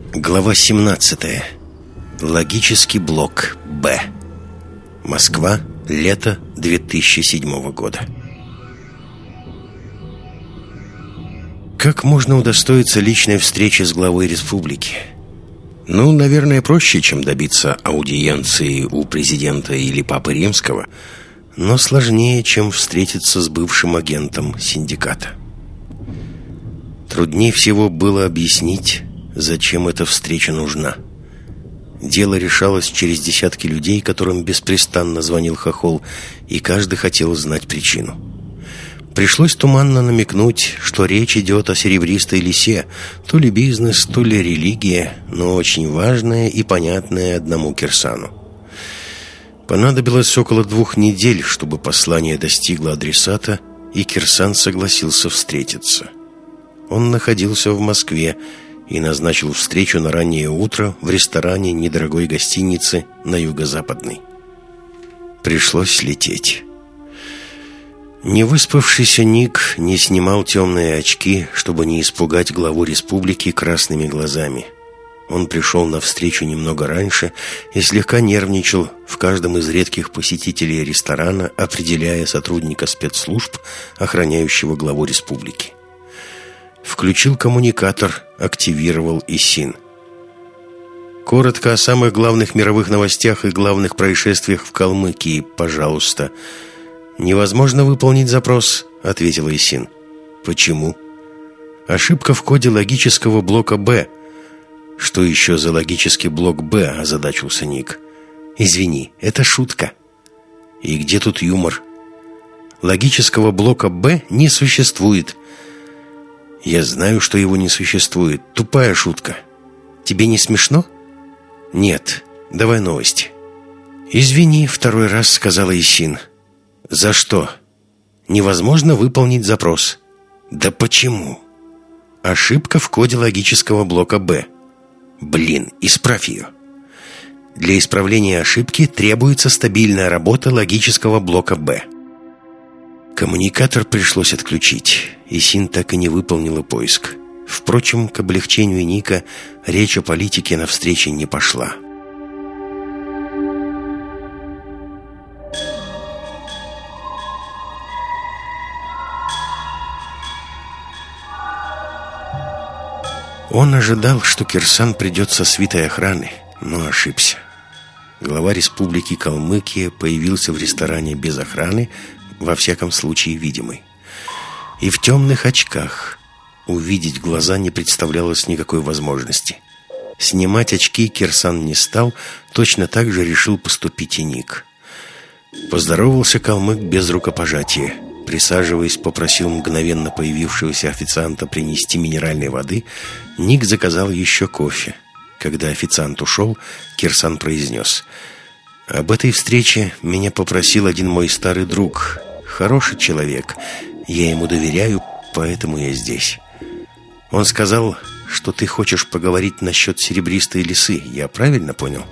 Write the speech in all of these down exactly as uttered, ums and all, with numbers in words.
Глава семнадцатая. Логический блок Б. Москва. Лето две тысячи седьмого года. Как можно удостоиться личной встречи с главой республики? Ну, наверное, проще, чем добиться аудиенции у президента или папы римского, но сложнее, чем встретиться с бывшим агентом синдиката. Труднее всего было объяснить, зачем эта встреча нужна. Дело решалось через десятки людей, которым беспрестанно звонил Хохол, и каждый хотел знать причину. Пришлось туманно намекнуть, что речь идет о серебристой лисе, то ли бизнес, то ли религия, но очень важная и понятная одному Кирсану. Понадобилось около двух недель, чтобы послание достигло адресата, и Кирсан согласился встретиться. Он находился в Москве и назначил встречу на раннее утро в ресторане недорогой гостиницы на Юго-Западной. Пришлось лететь. Невыспавшийся Ник не снимал темные очки, чтобы не испугать главу республики красными глазами. Он пришел на встречу немного раньше и слегка нервничал в каждом из редких посетителей ресторана, определяя сотрудника спецслужб, охраняющего главу республики. Включил коммуникатор, активировал ИСИН. Коротко о самых главных мировых новостях и главных происшествиях в Калмыкии, пожалуйста. «Невозможно выполнить запрос», — ответила ИСИН. «Почему?» «Ошибка в коде логического блока Б». «Что еще за логический блок Б?» — озадачился Ник. «Извини, это шутка». «И где тут юмор?» «Логического блока Б не существует». «Я знаю, что его не существует. Тупая шутка. Тебе не смешно?» «Нет. Давай новости». «Извини», — второй раз сказала ИСИН. «За что?» «Невозможно выполнить запрос». «Да почему?» «Ошибка в коде логического блока Б». «Блин, исправь ее». «Для исправления ошибки требуется стабильная работа логического блока Б». Коммуникатор пришлось отключить. ИСИН так и не выполнила поиск. Впрочем, к облегчению Ника речь о политике на встрече не пошла. Он ожидал, что Кирсан придет со свитой охраны, но ошибся. Глава республики Калмыкия появился в ресторане без охраны, во всяком случае видимый. И в темных очках. Увидеть глаза не представлялось никакой возможности. Снимать очки Кирсан не стал, точно так же решил поступить и Ник. Поздоровался калмык без рукопожатия. Присаживаясь, попросил мгновенно появившегося официанта принести минеральной воды. Ник заказал еще кофе. Когда официант ушел, Кирсан произнес: «Об этой встрече меня попросил один мой старый друг. Хороший человек. Я ему доверяю, поэтому я здесь. Он сказал, что ты хочешь поговорить насчет серебристой лисы. Я правильно понял?»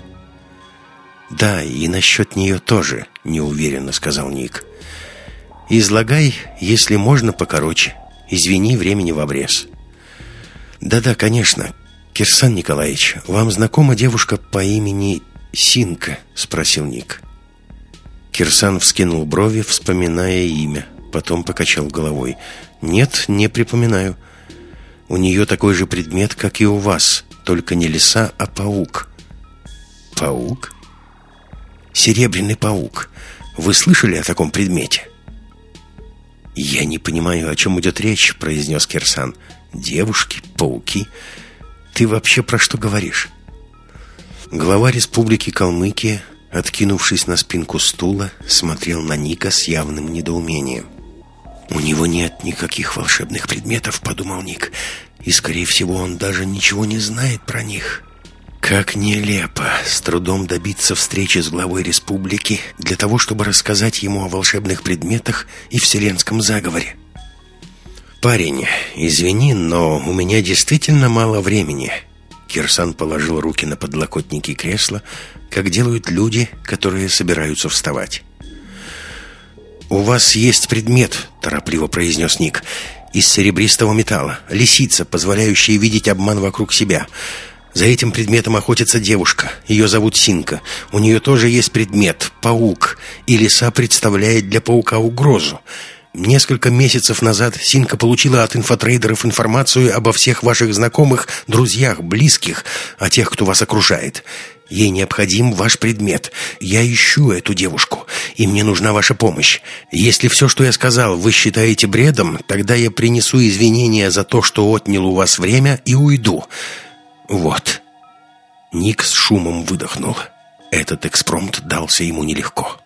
«Да, и насчет нее тоже», — неуверенно сказал Ник. «Излагай, если можно, покороче. Извини, времени в обрез». «Да-да, конечно. Кирсан Николаевич, вам знакома девушка по имени Синка?» — спросил Ник. Кирсан вскинул брови, вспоминая имя. Потом покачал головой. «Нет, не припоминаю. У нее такой же предмет, как и у вас, только не лиса, а паук». «Паук?» «Серебряный паук. Вы слышали о таком предмете?» «Я не понимаю, о чем идет речь», — произнес Кирсан. «Девушки, пауки. Ты вообще про что говоришь?» Глава республики Калмыкия, откинувшись на спинку стула, смотрел на Ника с явным недоумением. «У него нет никаких волшебных предметов», — подумал Ник, «и, скорее всего, он даже ничего не знает про них». Как нелепо с трудом добиться встречи с главой республики для того, чтобы рассказать ему о волшебных предметах и вселенском заговоре. «Парень, извини, но у меня действительно мало времени». Кирсан положил руки на подлокотники кресла, как делают люди, которые собираются вставать. «У вас есть предмет», — торопливо произнес Ник, — «из серебристого металла, лисица, позволяющая видеть обман вокруг себя. За этим предметом охотится девушка. Ее зовут Синка. У нее тоже есть предмет — паук. И лиса представляет для паука угрозу. Несколько месяцев назад Синка получила от инфотрейдеров информацию обо всех ваших знакомых, друзьях, близких, о тех, кто вас окружает. Ей необходим ваш предмет. Я ищу эту девушку, и мне нужна ваша помощь. Если все, что я сказал, вы считаете бредом, тогда я принесу извинения за то, что отнял у вас время, и уйду. Вот». Ник с шумом выдохнул. Этот экспромт дался ему нелегко.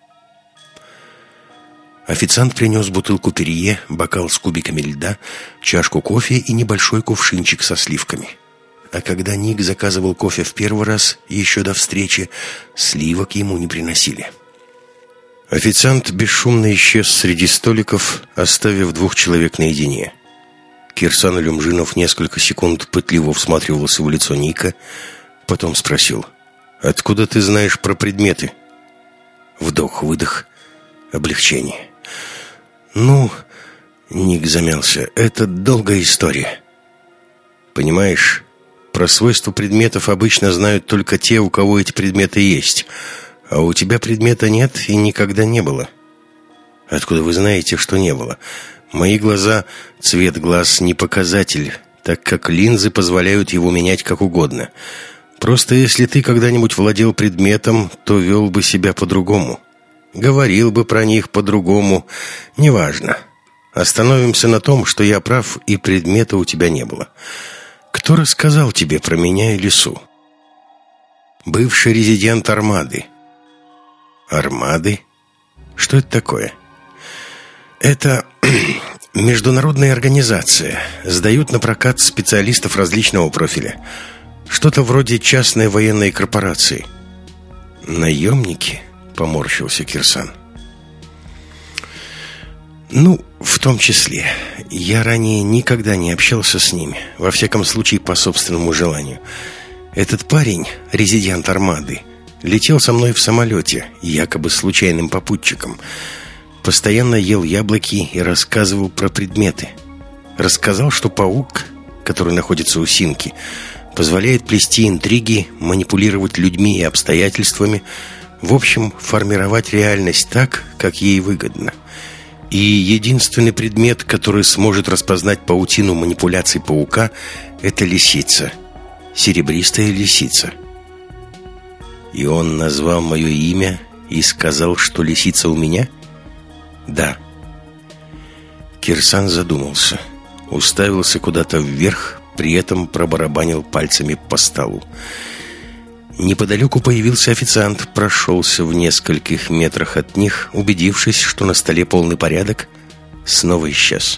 Официант принес бутылку перье, бокал с кубиками льда, чашку кофе и небольшой кувшинчик со сливками. А когда Ник заказывал кофе в первый раз, еще до встречи, сливок ему не приносили. Официант бесшумно исчез среди столиков, оставив двух человек наедине. Кирсан Алюмжинов несколько секунд пытливо всматривался в лицо Ника, потом спросил: «Откуда ты знаешь про предметы?» Вдох-выдох, облегчение. «Ну...» — Ник замялся. «Это долгая история. Понимаешь, про свойства предметов обычно знают только те, у кого эти предметы есть. А у тебя предмета нет и никогда не было». «Откуда вы знаете, что не было?» «Мои глаза, цвет глаз не показатель, так как линзы позволяют его менять как угодно. Просто если ты когда-нибудь владел предметом, то вел бы себя по-другому. Говорил бы про них по-другому. Неважно. Остановимся на том, что я прав, и предмета у тебя не было. Кто рассказал тебе про меня и лису?» «Бывший резидент Армады». «Армады? Что это такое?» «Это международная организация. Сдают на прокат специалистов различного профиля. Что-то вроде частной военной корпорации». «Наемники?» — поморщился Кирсан. «Ну, в том числе. Я ранее никогда не общался с ними, во всяком случае по собственному желанию. Этот парень, резидент Армады, летел со мной в самолете, якобы случайным попутчиком. Постоянно ел яблоки и рассказывал про предметы. Рассказал, что паук, который находится у Синки, позволяет плести интриги, манипулировать людьми и обстоятельствами, в общем, формировать реальность так, как ей выгодно. И единственный предмет, который сможет распознать паутину манипуляций паука, это лисица. Серебристая лисица. И он назвал мое имя и сказал, что лисица у меня? Да». Кирсан задумался, уставился куда-то вверх, при этом пробарабанил пальцами по столу. Неподалеку появился официант, прошелся в нескольких метрах от них, убедившись, что на столе полный порядок, снова исчез.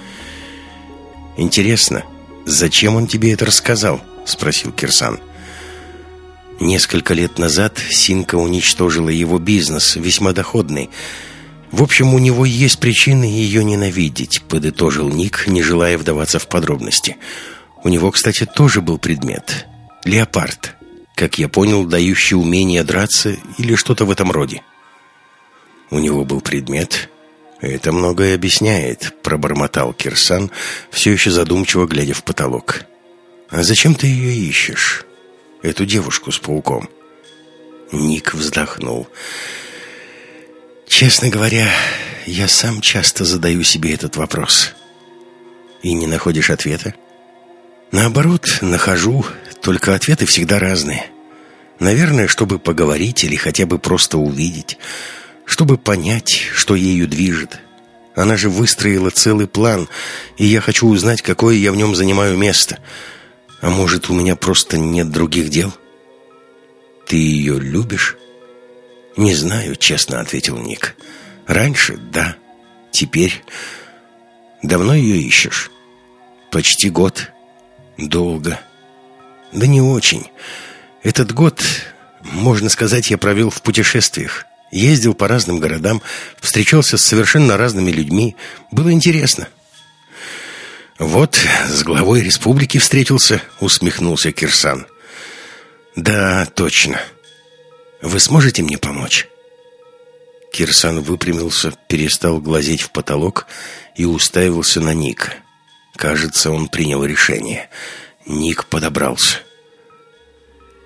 «Интересно, зачем он тебе это рассказал?» — спросил Кирсан. «Несколько лет назад Синка уничтожила его бизнес, весьма доходный. В общем, у него есть причины ее ненавидеть», — подытожил Ник, не желая вдаваться в подробности. «У него, кстати, тоже был предмет. Леопард. Как я понял, дающий умение драться или что-то в этом роде». «У него был предмет? Это многое объясняет», — пробормотал Кирсан, все еще задумчиво глядя в потолок. «А зачем ты ее ищешь? Эту девушку с пауком?» Ник вздохнул. «Честно говоря, я сам часто задаю себе этот вопрос». «И не находишь ответа?» «Наоборот, нахожу, только ответы всегда разные. Наверное, чтобы поговорить или хотя бы просто увидеть, чтобы понять, что ею движет. Она же выстроила целый план, и я хочу узнать, какое я в нем занимаю место. А может, у меня просто нет других дел?» «Ты ее любишь?» «Не знаю», — честно ответил Ник. «Раньше — да. Теперь...» «Давно ее ищешь?» «Почти год». «Долго». «Да не очень. Этот год, можно сказать, я провел в путешествиях. Ездил по разным городам, встречался с совершенно разными людьми. Было интересно». «Вот, с главой республики встретился», — усмехнулся Кирсан. «Да, точно. Вы сможете мне помочь?» Кирсан выпрямился, перестал глазеть в потолок и уставился на Ника. Кажется, он принял решение. Ник подобрался.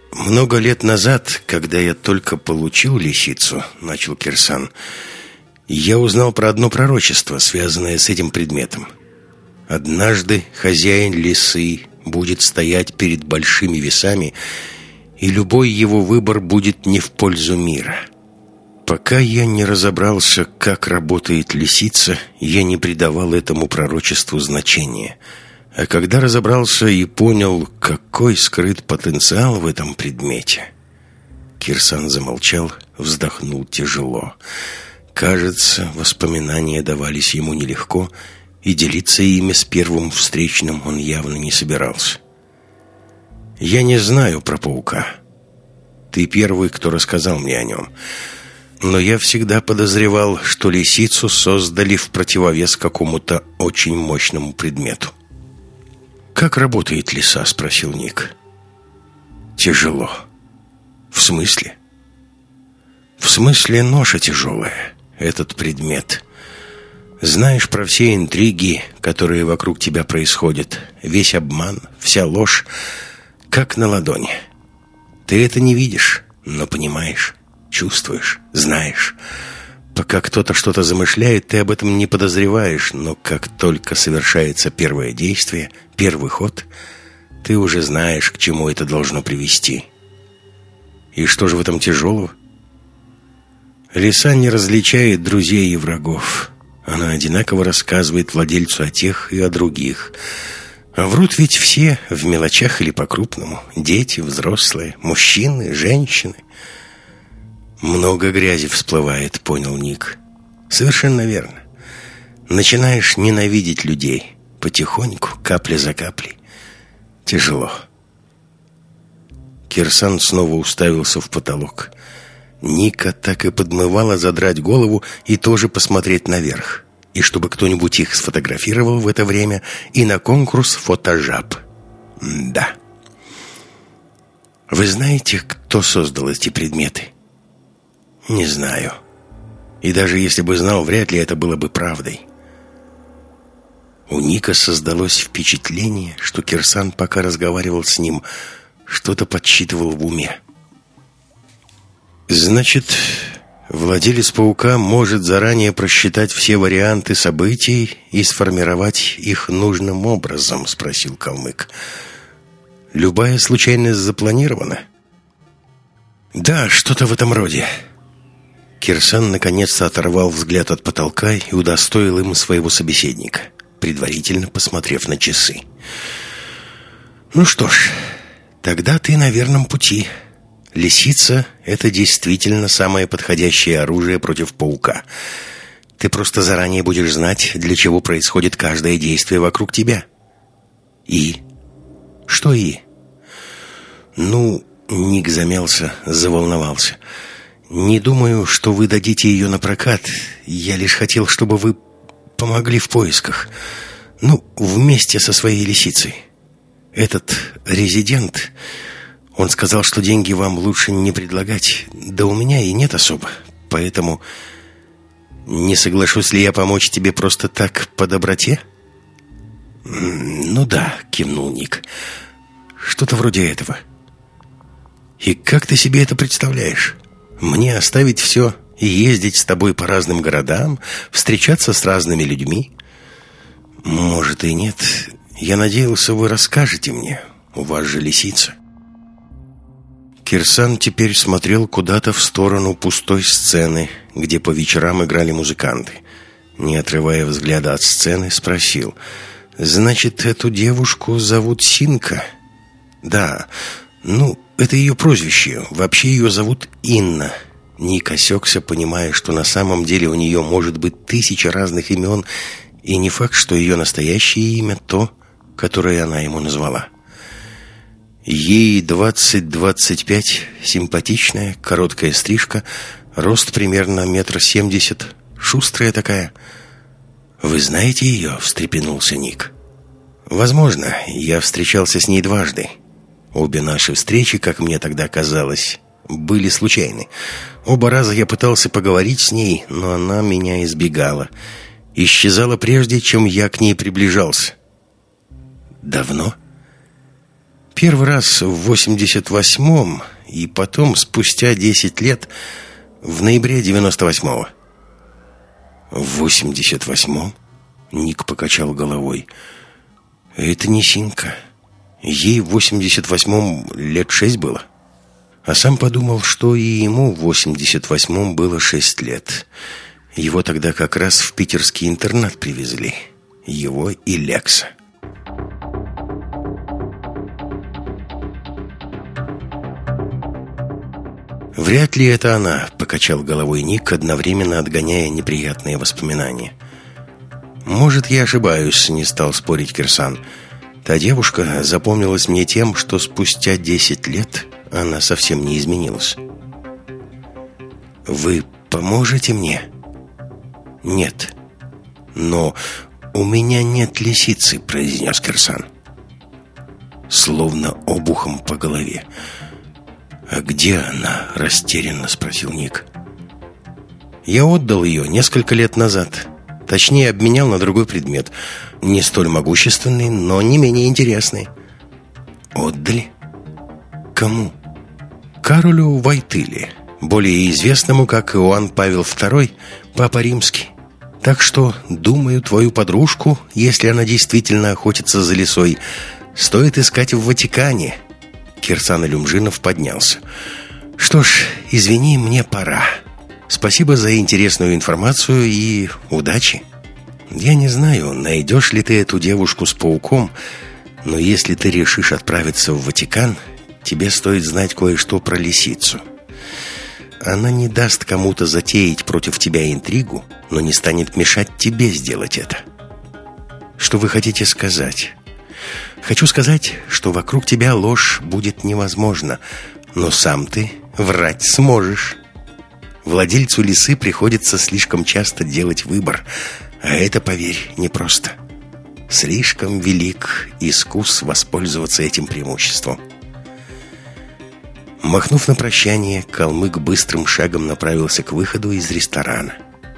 «Много лет назад, когда я только получил лисицу, — начал Кирсан, — я узнал про одно пророчество, связанное с этим предметом. Однажды хозяин лисы будет стоять перед большими весами, и любой его выбор будет не в пользу мира. Пока я не разобрался, как работает лисица, я не придавал этому пророчеству значения. А когда разобрался и понял, какой скрыт потенциал в этом предмете...» Кирсан замолчал, вздохнул тяжело. Кажется, воспоминания давались ему нелегко, и делиться ими с первым встречным он явно не собирался. «Я не знаю про паука. Ты первый, кто рассказал мне о нем. Но я всегда подозревал, что лисицу создали в противовес какому-то очень мощному предмету». «Как работает лиса?» — спросил Ник. «Тяжело». «В смысле?» «В смысле ноша тяжелая, этот предмет. Знаешь про все интриги, которые вокруг тебя происходят, весь обман, вся ложь, как на ладони. Ты это не видишь, но понимаешь, чувствуешь, знаешь. Пока кто-то что-то замышляет, ты об этом не подозреваешь, но как только совершается первое действие, первый ход, ты уже знаешь, к чему это должно привести. И что же в этом тяжелого? Лиса не различает друзей и врагов. Она одинаково рассказывает владельцу о тех и о других. А врут ведь все, в мелочах или по-крупному. Дети, взрослые, мужчины, женщины. «Много грязи всплывает», — понял Ник. «Совершенно верно. Начинаешь ненавидеть людей. Потихоньку, капля за каплей. Тяжело». Кирсан снова уставился в потолок. Ника так и подмывала задрать голову и тоже посмотреть наверх. И чтобы кто-нибудь их сфотографировал в это время и на конкурс фотожаб. Да. «Вы знаете, кто создал эти предметы?» «Не знаю. И даже если бы знал, вряд ли это было бы правдой». У Ника создалось впечатление, что Кирсан, пока разговаривал с ним, что-то подсчитывал в уме. «Значит, владелец паука может заранее просчитать все варианты событий и сформировать их нужным образом?» — спросил калмык. «Любая случайность запланирована?» «Да, что-то в этом роде». Кирсан наконец-то оторвал взгляд от потолка и удостоил им своего собеседника, предварительно посмотрев на часы. «Ну что ж, тогда ты на верном пути. Лисица — это действительно самое подходящее оружие против паука. Ты просто заранее будешь знать, для чего происходит каждое действие вокруг тебя». «И?» «Что «и»?» «Ну...» — Ник замялся, заволновался. «Не думаю, что вы дадите ее на прокат. Я лишь хотел, чтобы вы помогли в поисках. Ну, вместе со своей лисицей. Этот резидент, он сказал, что деньги вам лучше не предлагать. Да у меня и нет особо. Поэтому не соглашусь ли я помочь тебе просто так по доброте?» «Ну да», — кивнул Ник. «Что-то вроде этого». «И как ты себе это представляешь? Мне оставить все и ездить с тобой по разным городам, встречаться с разными людьми?» «Может и нет. Я надеялся, вы расскажете мне. У вас же лисица». Кирсан теперь смотрел куда-то в сторону пустой сцены, где по вечерам играли музыканты. Не отрывая взгляда от сцены, спросил: «Значит, эту девушку зовут Синка?» «Да. Ну, это ее прозвище. Вообще ее зовут Инна». Ник осекся, понимая, что на самом деле у нее может быть тысяча разных имен, и не факт, что ее настоящее имя то, которое она ему назвала. Ей двадцать-двадцать пять, симпатичная, короткая стрижка, рост примерно метр семьдесят, шустрая такая. «Вы знаете ее?» — встрепенулся Ник. «Возможно, я встречался с ней дважды. Обе наши встречи, как мне тогда казалось, были случайны. Оба раза я пытался поговорить с ней, но она меня избегала. Исчезала прежде, чем я к ней приближался». «Давно?» Первый раз в восемьдесят восьмом, и потом спустя десять лет в ноябре девяносто восьмого. В восемьдесят восьмом? Ник покачал головой. Это не Синька. Ей в восемьдесят восьмом лет шесть было. А сам подумал, что и ему в восемьдесят восьмом было шесть лет. Его тогда как раз в питерский интернат привезли. Его и Лекса. «Вряд ли это она», — покачал головой Ник, одновременно отгоняя неприятные воспоминания. «Может, я ошибаюсь», — не стал спорить Кирсан. «Та девушка запомнилась мне тем, что спустя десять лет она совсем не изменилась». «Вы поможете мне?» «Нет». «Но у меня нет лисицы», — произнес Кирсан. Словно обухом по голове. «А где она?» – растерянно спросил Ник. «Я отдал ее несколько лет назад. Точнее, обменял на другой предмет. Не столь могущественный, но не менее интересный». «Отдали? Кому?» «Каролю Войтыле, более известному как Иоанн Павел второй, Папа Римский. Так что, думаю, твою подружку, если она действительно охотится за лисой, стоит искать в Ватикане». Кирсан Илюмжинов поднялся. «Что ж, извини, мне пора. Спасибо за интересную информацию и удачи. Я не знаю, найдешь ли ты эту девушку с пауком, но если ты решишь отправиться в Ватикан, тебе стоит знать кое-что про лисицу. Она не даст кому-то затеять против тебя интригу, но не станет мешать тебе сделать это». «Что вы хотите сказать?» «Хочу сказать, что вокруг тебя ложь будет невозможна, но сам ты врать сможешь. Владельцу лисы приходится слишком часто делать выбор, а это, поверь, непросто. Слишком велик искус воспользоваться этим преимуществом». Махнув на прощание, калмык быстрым шагом направился к выходу из ресторана.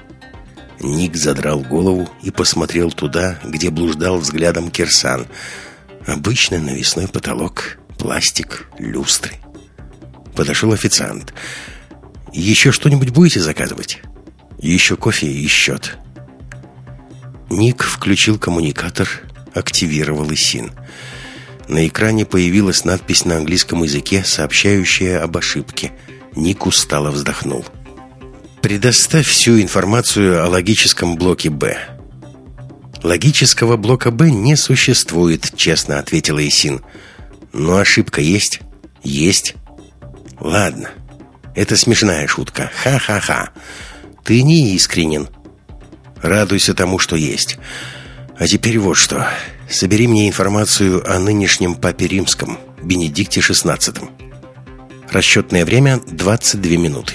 Ник задрал голову и посмотрел туда, где блуждал взглядом Кирсан. Обычный навесной потолок, пластик, люстры. Подошел официант. «Еще что-нибудь будете заказывать?» «Еще кофе и счет». Ник включил коммуникатор, активировал ИСИН. На экране появилась надпись на английском языке, сообщающая об ошибке. Ник устало вздохнул. «Предоставь всю информацию о логическом блоке Б». «Логического блока Б не существует», — честно ответила ИСИН. «Но ошибка есть?» «Есть». «Ладно, это смешная шутка. Ха-ха-ха. Ты не искренен. Радуйся тому, что есть. А теперь вот что. Собери мне информацию о нынешнем Папе Римском, Бенедикте шестнадцатом. Расчетное время — двадцать две минуты».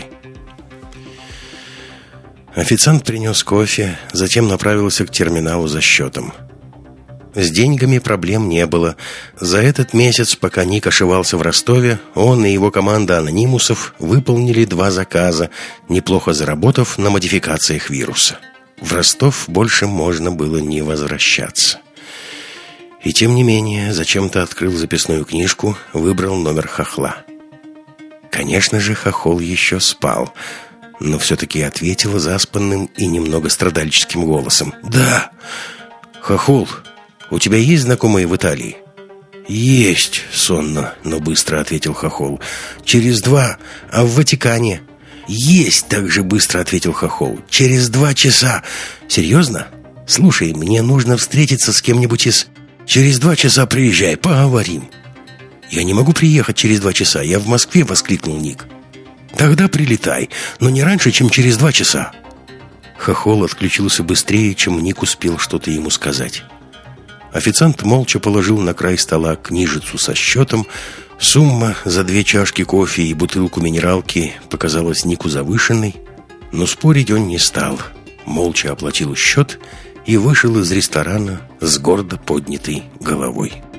Официант принес кофе, затем направился к терминалу за счетом. С деньгами проблем не было. За этот месяц, пока Ник ошивался в Ростове, он и его команда анонимусов выполнили два заказа, неплохо заработав на модификациях вируса. В Ростов больше можно было не возвращаться. И тем не менее, зачем-то открыл записную книжку, выбрал номер Хохла. Конечно же, Хохол еще спал, но все-таки ответила заспанным и немного страдальческим голосом. «Да, Хохол, у тебя есть знакомые в Италии?» «Есть», — сонно, но быстро ответил Хохол. «Через два, а в Ватикане?» «Есть», — так же быстро ответил Хохол. «Через два часа». «Серьезно? Слушай, мне нужно встретиться с кем-нибудь из...» «Через два часа приезжай, поговорим». «Я не могу приехать через два часа, я в Москве», — воскликнул Ник. «Тогда прилетай, но не раньше, чем через два часа». Хохол отключился быстрее, чем Ник успел что-то ему сказать. Официант молча положил на край стола книжицу со счетом. Сумма за две чашки кофе и бутылку минералки показалась Нику завышенной, но спорить он не стал. Молча оплатил счет и вышел из ресторана с гордо поднятой головой.